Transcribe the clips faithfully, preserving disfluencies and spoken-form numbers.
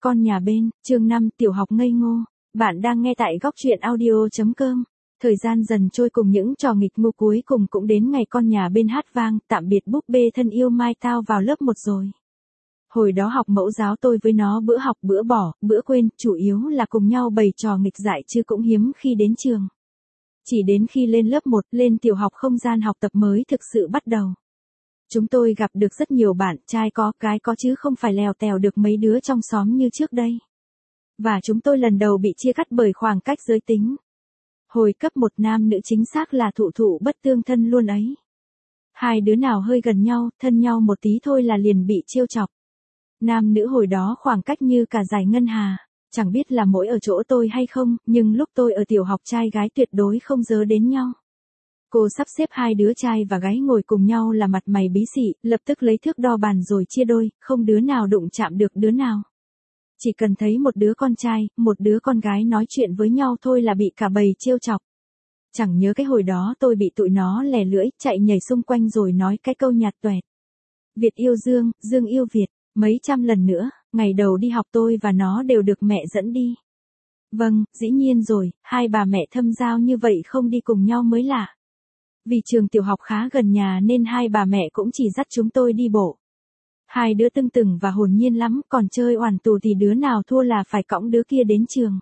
Con nhà bên, chương năm, tiểu học ngây ngô. Bạn đang nghe tại góc truyện audio chấm com. Thời gian dần trôi cùng những trò nghịch ngu, cuối cùng cũng đến ngày con nhà bên hát vang, tạm biệt búp bê thân yêu mai tao vào lớp một rồi. Hồi đó học mẫu giáo tôi với nó bữa học bữa bỏ, bữa quên, chủ yếu là cùng nhau bày trò nghịch dại chứ cũng hiếm khi đến trường. Chỉ đến khi lên lớp một, lên tiểu học không gian học tập mới thực sự bắt đầu. Chúng tôi gặp được rất nhiều bạn, trai có, gái có chứ không phải lèo tèo được mấy đứa trong xóm như trước đây. Và chúng tôi lần đầu bị chia cắt bởi khoảng cách giới tính. Hồi cấp một nam nữ chính xác là thụ thụ bất tương thân luôn ấy. Hai đứa nào hơi gần nhau, thân nhau một tí thôi là liền bị trêu chọc. Nam nữ hồi đó khoảng cách như cả dải ngân hà, chẳng biết là mỗi ở chỗ tôi hay không, nhưng lúc tôi ở tiểu học trai gái tuyệt đối không dớ đến nhau. Cô sắp xếp hai đứa trai và gái ngồi cùng nhau là mặt mày bí xị, lập tức lấy thước đo bàn rồi chia đôi, không đứa nào đụng chạm được đứa nào. Chỉ cần thấy một đứa con trai, một đứa con gái nói chuyện với nhau thôi là bị cả bầy trêu chọc. Chẳng nhớ cái hồi đó tôi bị tụi nó lè lưỡi, chạy nhảy xung quanh rồi nói cái câu nhạt toẹt. Việt yêu Dương, Dương yêu Việt, mấy trăm lần nữa, ngày đầu đi học tôi và nó đều được mẹ dẫn đi. Vâng, dĩ nhiên rồi, hai bà mẹ thâm giao như vậy không đi cùng nhau mới lạ. Vì trường tiểu học khá gần nhà nên hai bà mẹ cũng chỉ dắt chúng tôi đi bộ. Hai đứa tưng tửng và hồn nhiên lắm, còn chơi oằn tù thì đứa nào thua là phải cõng đứa kia đến trường.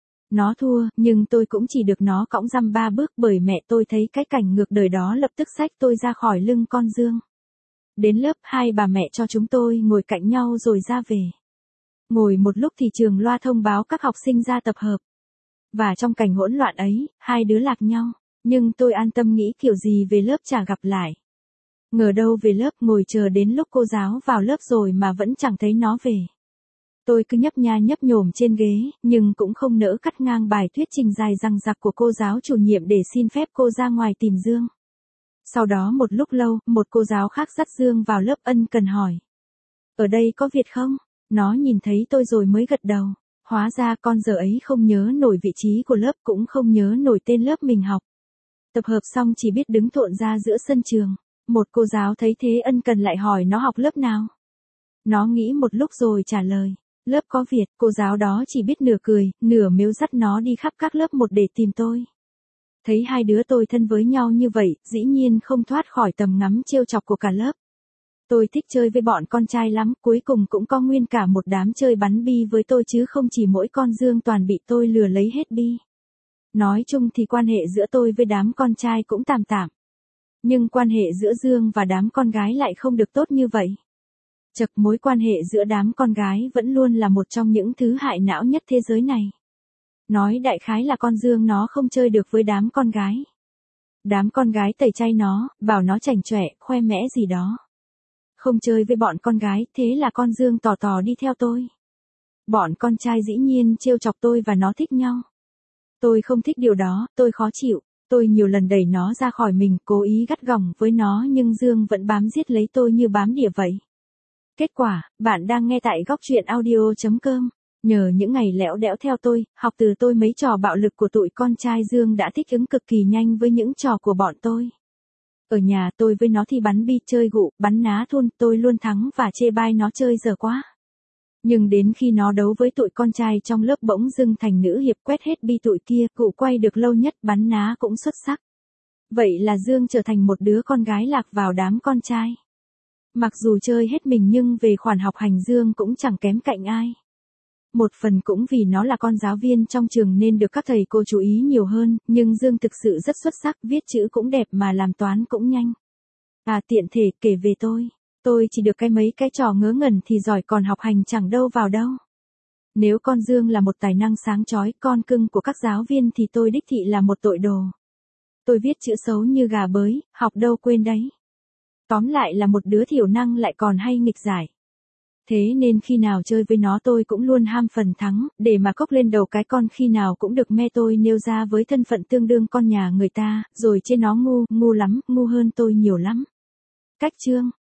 Nó thua, nhưng tôi cũng chỉ được nó cõng dăm ba bước bởi mẹ tôi thấy cái cảnh ngược đời đó lập tức xách tôi ra khỏi lưng con Dương. Đến lớp, hai bà mẹ cho chúng tôi ngồi cạnh nhau rồi ra về. Ngồi một lúc thì trường loa thông báo các học sinh ra tập hợp. Và trong cảnh hỗn loạn ấy, hai đứa lạc nhau. Nhưng tôi an tâm nghĩ kiểu gì về lớp chả gặp lại. Ngờ đâu về lớp ngồi chờ đến lúc cô giáo vào lớp rồi mà vẫn chẳng thấy nó về. Tôi cứ nhấp nha nhấp nhổm trên ghế, nhưng cũng không nỡ cắt ngang bài thuyết trình dài dằng dặc của cô giáo chủ nhiệm để xin phép cô ra ngoài tìm Dương. Sau đó một lúc lâu, một cô giáo khác dắt Dương vào lớp ân cần hỏi. Ở đây có Việt không? Nó nhìn thấy tôi rồi mới gật đầu. Hóa ra con giờ ấy không nhớ nổi vị trí của lớp, cũng không nhớ nổi tên lớp mình học. Tập hợp xong chỉ biết đứng thộn ra giữa sân trường. Một cô giáo thấy thế ân cần lại hỏi nó học lớp nào. Nó nghĩ một lúc rồi trả lời. Lớp có Việt. Cô giáo đó chỉ biết nửa cười, nửa mếu dắt nó đi khắp các lớp một để tìm tôi. Thấy hai đứa tôi thân với nhau như vậy, dĩ nhiên không thoát khỏi tầm ngắm trêu chọc của cả lớp. Tôi thích chơi với bọn con trai lắm, cuối cùng cũng có nguyên cả một đám chơi bắn bi với tôi chứ không chỉ mỗi con Dương toàn bị tôi lừa lấy hết bi. Nói chung thì quan hệ giữa tôi với đám con trai cũng tạm tạm. Nhưng quan hệ giữa Dương và đám con gái lại không được tốt như vậy. Chật, mối quan hệ giữa đám con gái vẫn luôn là một trong những thứ hại não nhất thế giới này. Nói đại khái là con Dương nó không chơi được với đám con gái. Đám con gái tẩy chay nó, bảo nó chảnh chọe, khoe mẽ gì đó. Không chơi với bọn con gái, thế là con Dương tò tò đi theo tôi. Bọn con trai dĩ nhiên trêu chọc tôi và nó thích nhau. Tôi không thích điều đó, tôi khó chịu. Tôi nhiều lần đẩy nó ra khỏi mình, cố ý gắt gỏng với nó nhưng Dương vẫn bám giết lấy tôi như bám đỉa vậy. Kết quả, bạn đang nghe tại góc truyện audio chấm com. Nhờ những ngày lẽo đẽo theo tôi, học từ tôi mấy trò bạo lực của tụi con trai Dương đã thích ứng cực kỳ nhanh với những trò của bọn tôi. Ở nhà tôi với nó thì bắn bi, chơi gụ, bắn ná thun, tôi luôn thắng và chê bai nó chơi dở quá. Nhưng đến khi nó đấu với tụi con trai trong lớp bỗng dưng thành nữ hiệp quét hết bi tụi kia, cụ quay được lâu nhất, bắn ná cũng xuất sắc. Vậy là Dương trở thành một đứa con gái lạc vào đám con trai. Mặc dù chơi hết mình nhưng về khoản học hành Dương cũng chẳng kém cạnh ai. Một phần cũng vì nó là con giáo viên trong trường nên được các thầy cô chú ý nhiều hơn, nhưng Dương thực sự rất xuất sắc, viết chữ cũng đẹp mà làm toán cũng nhanh. À tiện thể kể về tôi. Tôi chỉ được cái mấy cái trò ngớ ngẩn thì giỏi, còn học hành chẳng đâu vào đâu. Nếu con Dương là một tài năng sáng chói, con cưng của các giáo viên thì tôi đích thị là một tội đồ. Tôi viết chữ xấu như gà bới, học đâu quên đấy. Tóm lại là một đứa thiểu năng lại còn hay nghịch giải. Thế nên khi nào chơi với nó tôi cũng luôn ham phần thắng, để mà cốc lên đầu cái con khi nào cũng được me tôi nêu ra với thân phận tương đương con nhà người ta, rồi chê nó ngu, ngu lắm, ngu hơn tôi nhiều lắm. Cách chương.